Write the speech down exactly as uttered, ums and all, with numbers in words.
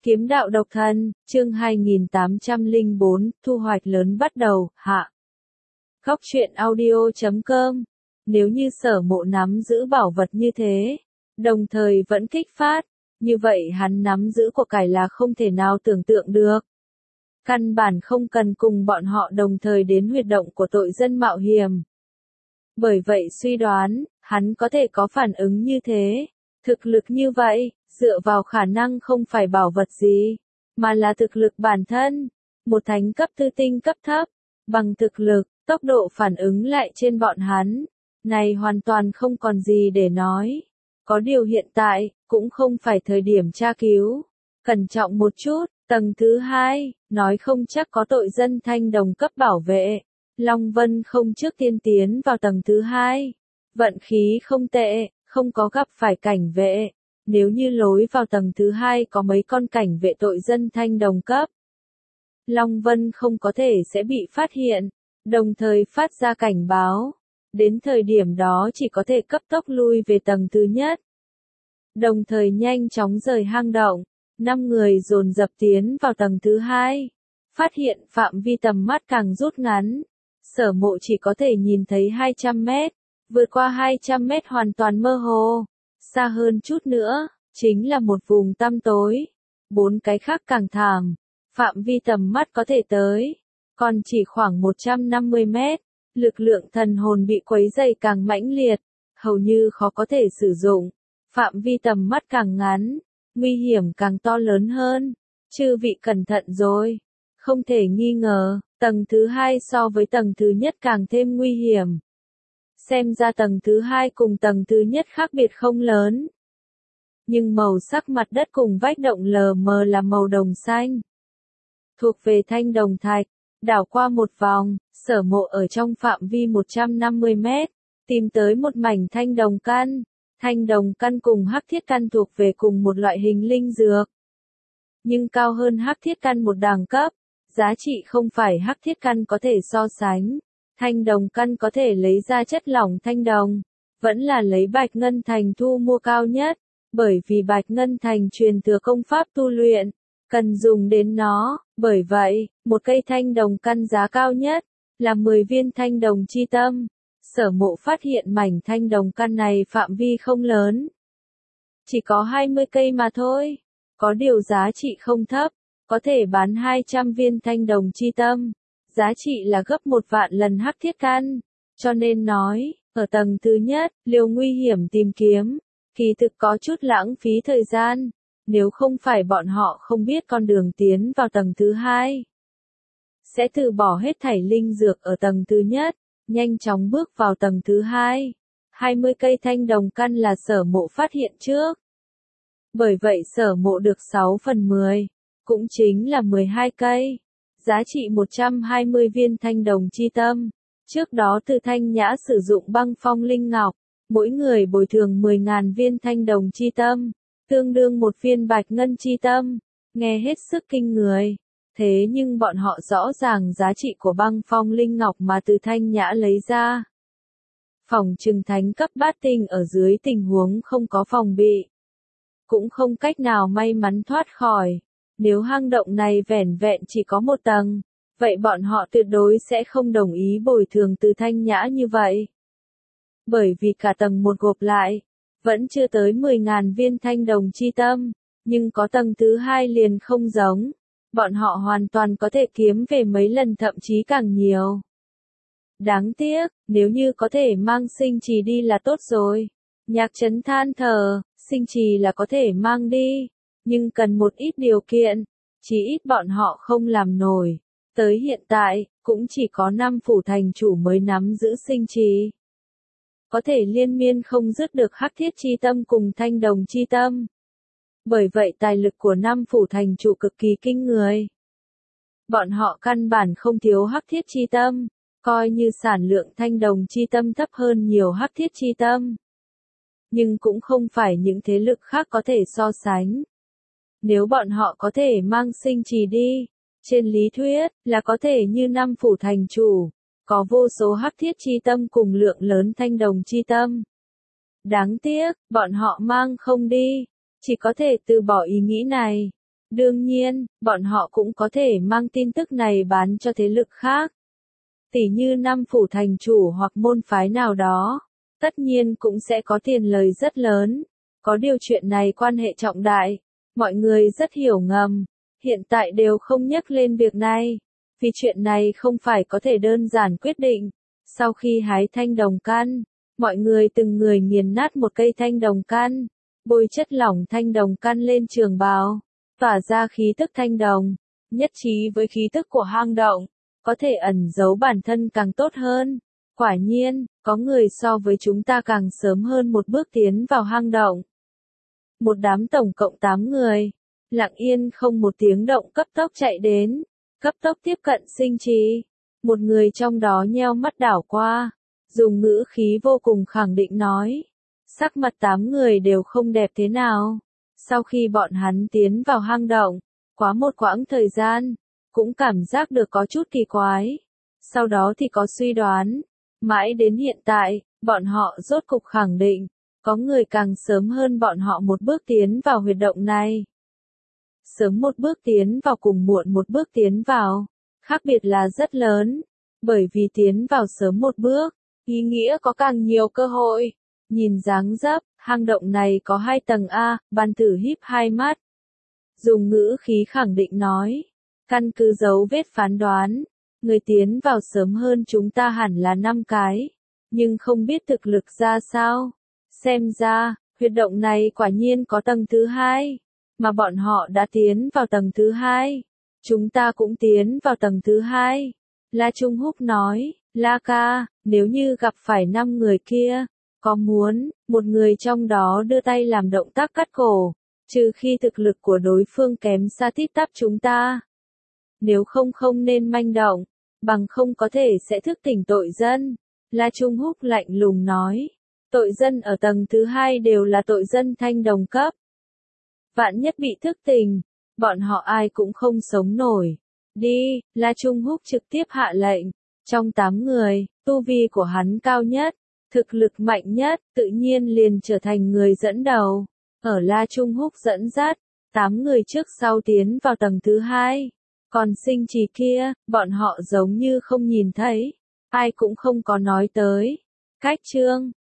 Kiếm đạo độc thân, chương hai nghìn tám trăm lẻ bốn, thu hoạch lớn bắt đầu, hạ. Góc truyện audio chấm com. Nếu như Sở Mộ nắm giữ bảo vật như thế, đồng thời vẫn kích phát, như vậy hắn nắm giữ của cải là không thể nào tưởng tượng được. Căn bản không cần cùng bọn họ đồng thời đến huyệt động của tội dân mạo hiểm. Bởi vậy suy đoán, hắn có thể có phản ứng như thế, thực lực như vậy, dựa vào khả năng không phải bảo vật gì, mà là thực lực bản thân, một thánh cấp tư tinh cấp thấp, bằng thực lực, tốc độ phản ứng lại trên bọn hắn, này hoàn toàn không còn gì để nói. Có điều hiện tại, cũng không phải thời điểm tra cứu, cẩn trọng một chút, tầng thứ hai, nói không chắc có tội dân thanh đồng cấp bảo vệ. Long Vân không trước tiên tiến vào tầng thứ hai, vận khí không tệ, không có gặp phải cảnh vệ. Nếu như lối vào tầng thứ hai có mấy con cảnh vệ tội dân thanh đồng cấp, Long Vân không có thể sẽ bị phát hiện, đồng thời phát ra cảnh báo. Đến thời điểm đó chỉ có thể cấp tốc lui về tầng thứ nhất. Đồng thời nhanh chóng rời hang động, năm người dồn dập tiến vào tầng thứ hai. Phát hiện phạm vi tầm mắt càng rút ngắn. Sở Mộ chỉ có thể nhìn thấy hai trăm mét, vượt qua hai trăm mét hoàn toàn mơ hồ. Xa hơn chút nữa, chính là một vùng tăm tối. Bốn cái khác càng thảm, phạm vi tầm mắt có thể tới, còn chỉ khoảng một trăm năm mươi mét. Lực lượng thần hồn bị quấy dày càng mãnh liệt, hầu như khó có thể sử dụng. Phạm vi tầm mắt càng ngắn, nguy hiểm càng to lớn hơn. Chư vị cẩn thận rồi. Không thể nghi ngờ, tầng thứ hai so với tầng thứ nhất càng thêm nguy hiểm. Xem ra tầng thứ hai cùng tầng thứ nhất khác biệt không lớn. Nhưng màu sắc mặt đất cùng vách động lờ mờ là màu đồng xanh. Thuộc về thanh đồng thạch, đảo qua một vòng, Sở Mộ ở trong phạm vi một trăm năm mươi mét, tìm tới một mảnh thanh đồng căn. Thanh đồng căn cùng hắc thiết căn thuộc về cùng một loại hình linh dược. Nhưng cao hơn hắc thiết căn một đẳng cấp, giá trị không phải hắc thiết căn có thể so sánh. Thanh đồng căn có thể lấy ra chất lỏng thanh đồng, vẫn là lấy Bạch Ngân Thành thu mua cao nhất, bởi vì Bạch Ngân Thành truyền thừa công pháp tu luyện, cần dùng đến nó, bởi vậy, một cây thanh đồng căn giá cao nhất, là mười viên thanh đồng chi tâm. Sở Mộ phát hiện mảnh thanh đồng căn này phạm vi không lớn, chỉ có hai mươi cây mà thôi, có điều giá trị không thấp, có thể bán hai trăm viên thanh đồng chi tâm. Giá trị là gấp một vạn lần hắc thiết căn, cho nên nói, ở tầng thứ nhất, liều nguy hiểm tìm kiếm, kỳ thực có chút lãng phí thời gian, nếu không phải bọn họ không biết con đường tiến vào tầng thứ hai. Sẽ từ bỏ hết thảy linh dược ở tầng thứ nhất, nhanh chóng bước vào tầng thứ hai. hai mươi cây thanh đồng căn là Sở Mộ phát hiện trước. Bởi vậy Sở Mộ được sáu phần mười, cũng chính là mười hai cây. Giá trị một trăm hai mươi viên thanh đồng chi tâm. Trước đó Từ Thanh Nhã sử dụng băng phong linh ngọc, mỗi người bồi thường mười nghìn viên thanh đồng chi tâm, tương đương một viên bạch ngân chi tâm, nghe hết sức kinh người. Thế nhưng bọn họ rõ ràng giá trị của băng phong linh ngọc mà Từ Thanh Nhã lấy ra. Phòng trừng thánh cấp bát tinh ở dưới tình huống không có phòng bị, cũng không cách nào may mắn thoát khỏi. Nếu hang động này vẻn vẹn chỉ có một tầng, vậy bọn họ tuyệt đối sẽ không đồng ý bồi thường Từ Thanh Nhã như vậy. Bởi vì cả tầng một gộp lại, vẫn chưa tới mười nghìn viên thanh đồng chi tâm, nhưng có tầng thứ hai liền không giống. Bọn họ hoàn toàn có thể kiếm về mấy lần thậm chí càng nhiều. Đáng tiếc, nếu như có thể mang sinh trì đi là tốt rồi. Nhạc Trấn than thở, sinh trì là có thể mang đi, nhưng cần một ít điều kiện, chỉ ít bọn họ không làm nổi. Tới hiện tại, cũng chỉ có năm phủ thành chủ mới nắm giữ sinh trì. Có thể liên miên không dứt được hắc thiết chi tâm cùng thanh đồng chi tâm. Bởi vậy tài lực của năm phủ thành chủ cực kỳ kinh người. Bọn họ căn bản không thiếu hắc thiết chi tâm, coi như sản lượng thanh đồng chi tâm thấp hơn nhiều hắc thiết chi tâm. Nhưng cũng không phải những thế lực khác có thể so sánh. Nếu bọn họ có thể mang sinh trì đi, trên lý thuyết, là có thể như năm phủ thành chủ, có vô số hắc thiết chi tâm cùng lượng lớn thanh đồng chi tâm. Đáng tiếc, bọn họ mang không đi, chỉ có thể từ bỏ ý nghĩ này. Đương nhiên, bọn họ cũng có thể mang tin tức này bán cho thế lực khác. Tỉ như năm phủ thành chủ hoặc môn phái nào đó. Tất nhiên cũng sẽ có tiền lời rất lớn. Có điều chuyện này quan hệ trọng đại. Mọi người rất hiểu ngầm. Hiện tại đều không nhắc lên việc này. Vì chuyện này không phải có thể đơn giản quyết định. Sau khi hái thanh đồng căn, mọi người từng người nghiền nát một cây thanh đồng căn. Bôi chất lỏng thanh đồng căn lên trường bào. Tỏa ra khí tức thanh đồng. Nhất trí với khí tức của hang động. Có thể ẩn giấu bản thân càng tốt hơn. Quả nhiên, có người so với chúng ta càng sớm hơn một bước tiến vào hang động. Một đám tổng cộng tám người. Lặng yên không một tiếng động cấp tốc chạy đến. Cấp tốc tiếp cận Sinh Trì. Một người trong đó nheo mắt đảo qua. Dùng ngữ khí vô cùng khẳng định nói. Sắc mặt tám người đều không đẹp thế nào. Sau khi bọn hắn tiến vào hang động, quá một quãng thời gian, cũng cảm giác được có chút kỳ quái. Sau đó thì có suy đoán. Mãi đến hiện tại, bọn họ rốt cục khẳng định, có người càng sớm hơn bọn họ một bước tiến vào huyệt động này. Sớm một bước tiến vào cùng muộn một bước tiến vào, khác biệt là rất lớn, bởi vì tiến vào sớm một bước, ý nghĩa có càng nhiều cơ hội. Nhìn dáng dấp, hang động này có hai tầng A, Ban Tử híp hai mắt. Dùng ngữ khí khẳng định nói, căn cứ dấu vết phán đoán, người tiến vào sớm hơn chúng ta hẳn là năm cái, nhưng không biết thực lực ra sao. Xem ra, huyệt động này quả nhiên có tầng thứ hai, mà bọn họ đã tiến vào tầng thứ hai. Chúng ta cũng tiến vào tầng thứ hai. La Trung Húc nói, La ca, nếu như gặp phải năm người kia, có muốn, một người trong đó đưa tay làm động tác cắt cổ, trừ khi thực lực của đối phương kém xa tít tắp chúng ta. Nếu không không nên manh động, bằng không có thể sẽ thức tỉnh tội dân. La Trung Húc lạnh lùng nói, tội dân ở tầng thứ hai đều là tội dân thanh đồng cấp. Vạn nhất bị thức tỉnh, bọn họ ai cũng không sống nổi. Đi, La Trung Húc trực tiếp hạ lệnh. Trong tám người, tu vi của hắn cao nhất, thực lực mạnh nhất, tự nhiên liền trở thành người dẫn đầu. Ở La Trung Húc dẫn dắt, tám người trước sau tiến vào tầng thứ hai. Còn Sinh Trì kia, bọn họ giống như không nhìn thấy. Ai cũng không có nói tới. Cách chương